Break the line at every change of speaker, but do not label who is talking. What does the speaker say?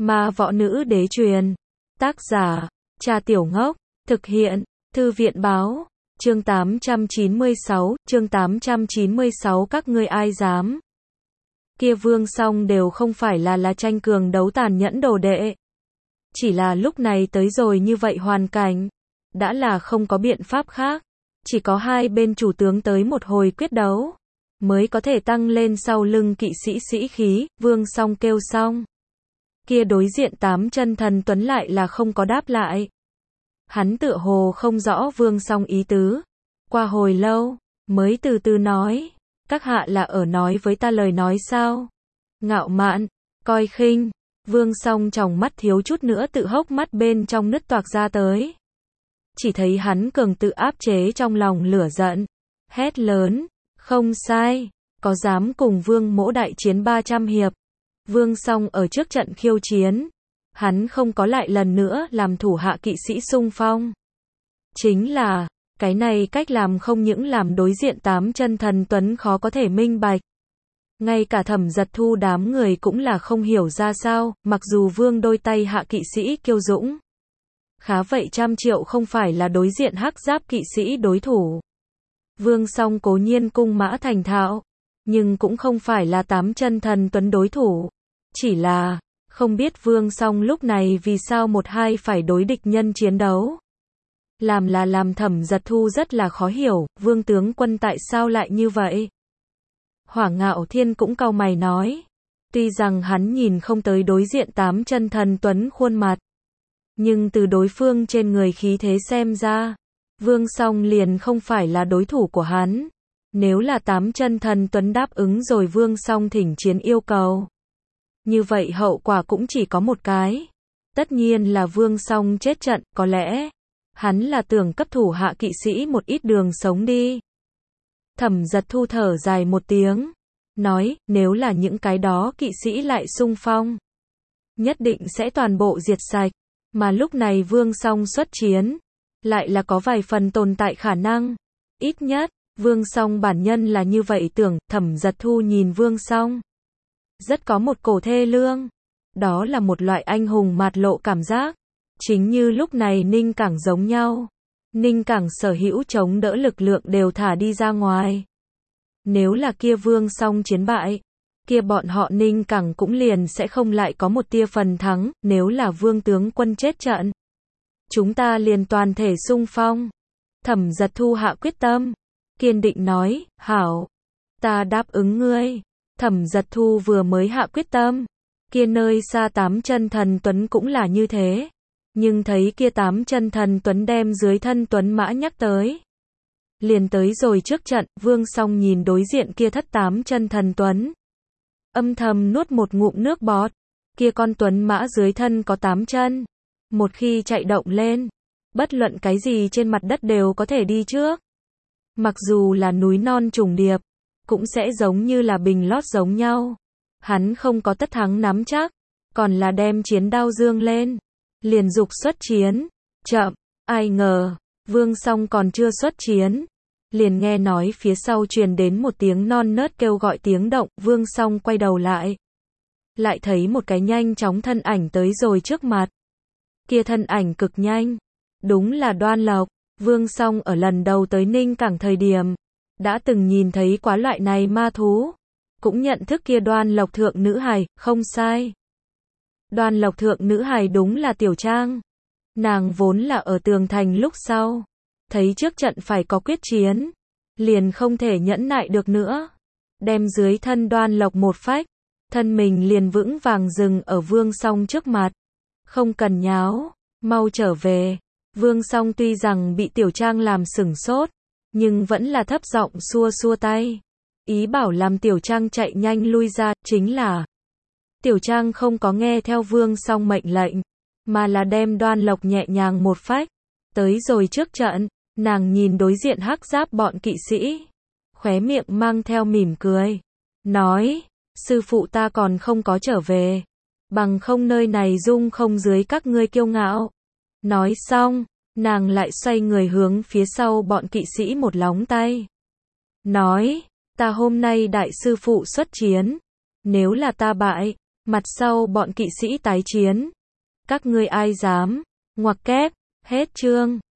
Ma võ nữ đế truyền. Tác giả, Cha Tiểu Ngốc. Thực hiện, Thư viện báo. Chương 896, các ngươi ai dám. Kia Vương Song đều không phải là tranh cường đấu tàn nhẫn đồ đệ. Chỉ là lúc này tới rồi như vậy hoàn cảnh, đã là không có biện pháp khác. Chỉ có hai bên chủ tướng tới một hồi quyết đấu, mới có thể tăng lên sau lưng kỵ sĩ sĩ khí. Vương Song kêu xong, kia đối diện tám chân thần tuấn lại là không có đáp lại. Hắn tựa hồ không rõ Vương Song ý tứ. Qua hồi lâu, mới từ từ nói, các hạ là ở nói với ta lời nói sao? Ngạo mạn, coi khinh. Vương Song tròng mắt thiếu chút nữa tự hốc mắt bên trong nứt toạc ra tới. Chỉ thấy hắn cường tự áp chế trong lòng lửa giận, hét lớn, không sai, có dám cùng Vương Mỗ đại chiến 300 hiệp. Vương Song ở trước trận khiêu chiến, hắn không có lại lần nữa làm thủ hạ kỵ sĩ xung phong. Chính là, cái này cách làm không những làm đối diện tám chân thần tuấn khó có thể minh bạch. Ngay cả Thẩm Giật Thu đám người cũng là không hiểu ra sao, mặc dù Vương đôi tay hạ kỵ sĩ kiêu dũng. Khá vậy 100 triệu không phải là đối diện hắc giáp kỵ sĩ đối thủ. Vương Song cố nhiên cung mã thành thạo, nhưng cũng không phải là tám chân thần tuấn đối thủ. Chỉ là, không biết Vương Song lúc này vì sao một hai phải đối địch nhân chiến đấu. Làm Thẩm Giật Thu rất là khó hiểu, Vương tướng quân tại sao lại như vậy? Hỏa Ngạo Thiên cũng cau mày nói, tuy rằng hắn nhìn không tới đối diện tám chân thần tuấn khuôn mặt, nhưng từ đối phương trên người khí thế xem ra, Vương Song liền không phải là đối thủ của hắn. Nếu là tám chân thần tuấn đáp ứng rồi Vương Song thỉnh chiến yêu cầu, như vậy hậu quả cũng chỉ có một cái. Tất nhiên là Vương Song chết trận, có lẽ hắn là tưởng cấp thủ hạ kỵ sĩ một ít đường sống đi. Thẩm Giật Thu thở dài một tiếng, nói, nếu là những cái đó kỵ sĩ lại xung phong, nhất định sẽ toàn bộ diệt sạch. Mà lúc này Vương Song xuất chiến, lại là có vài phần tồn tại khả năng. Ít nhất, Vương Song bản nhân là như vậy tưởng. Thẩm Giật Thu nhìn Vương Song, rất có một cổ thê lương. Đó là một loại anh hùng mạt lộ cảm giác. Chính như lúc này Ninh Cảng giống nhau. Ninh Cảng sở hữu chống đỡ lực lượng đều thả đi ra ngoài. Nếu là kia Vương Song chiến bại, kia bọn họ Ninh Cảng cũng liền sẽ không lại có một tia phần thắng. Nếu là Vương tướng quân chết trận, chúng ta liền toàn thể xung phong. Thẩm Giật Thu hạ quyết tâm, kiên định nói, hảo, ta đáp ứng ngươi. Thẩm Giật Thu vừa mới hạ quyết tâm, kia nơi xa tám chân thần tuấn cũng là như thế. Nhưng thấy kia tám chân thần tuấn đem dưới thân tuấn mã nhắc tới, liền tới rồi trước trận. Vương Song nhìn đối diện kia thất tám chân thần tuấn, âm thầm nuốt một ngụm nước bọt. Kia con tuấn mã dưới thân có 8 chân, một khi chạy động lên, bất luận cái gì trên mặt đất đều có thể đi trước. Mặc dù là núi non trùng điệp, cũng sẽ giống như là bình lót giống nhau. Hắn không có tất thắng nắm chắc, còn là đem chiến đao dương lên, liền dục xuất chiến. Chậm, ai ngờ, Vương Song còn chưa xuất chiến, liền nghe nói phía sau truyền đến một tiếng non nớt kêu gọi tiếng động. Vương Song quay đầu lại thấy một cái nhanh chóng thân ảnh tới rồi trước mặt. Kia thân ảnh cực nhanh, đúng là Đoan Lộc. Vương Song ở lần đầu tới Ninh Cảng thời điểm, đã từng nhìn thấy quá loại này ma thú, cũng nhận thức kia Đoan Lộc thượng nữ hài, không sai. Đoan Lộc thượng nữ hài đúng là Tiểu Trang. Nàng vốn là ở tường thành lúc sau, thấy trước trận phải có quyết chiến, liền không thể nhẫn nại được nữa, đem dưới thân Đoan Lộc một phách, thân mình liền vững vàng dừng ở Vương Song trước mặt. Không cần nháo, mau trở về. Vương Song tuy rằng bị Tiểu Trang làm sửng sốt, nhưng vẫn là thấp giọng xua xua tay, ý bảo làm Tiểu Trang chạy nhanh lui ra. Chính là Tiểu Trang không có nghe theo Vương Song mệnh lệnh, mà là đem Đoan Lộc nhẹ nhàng một phách, tới rồi trước trận. Nàng nhìn đối diện hắc giáp bọn kỵ sĩ, khóe miệng mang theo mỉm cười, nói, sư phụ ta còn không có trở về, bằng không nơi này dung không dưới các ngươi kiêu ngạo. Nói xong, nàng lại xoay người hướng phía sau bọn kỵ sĩ một lóng tay, nói, ta hôm nay đại sư phụ xuất chiến, nếu là ta bại, Mặt sau bọn kỵ sĩ tái chiến. Các ngươi ai dám? Ngoặc kép, hết chương.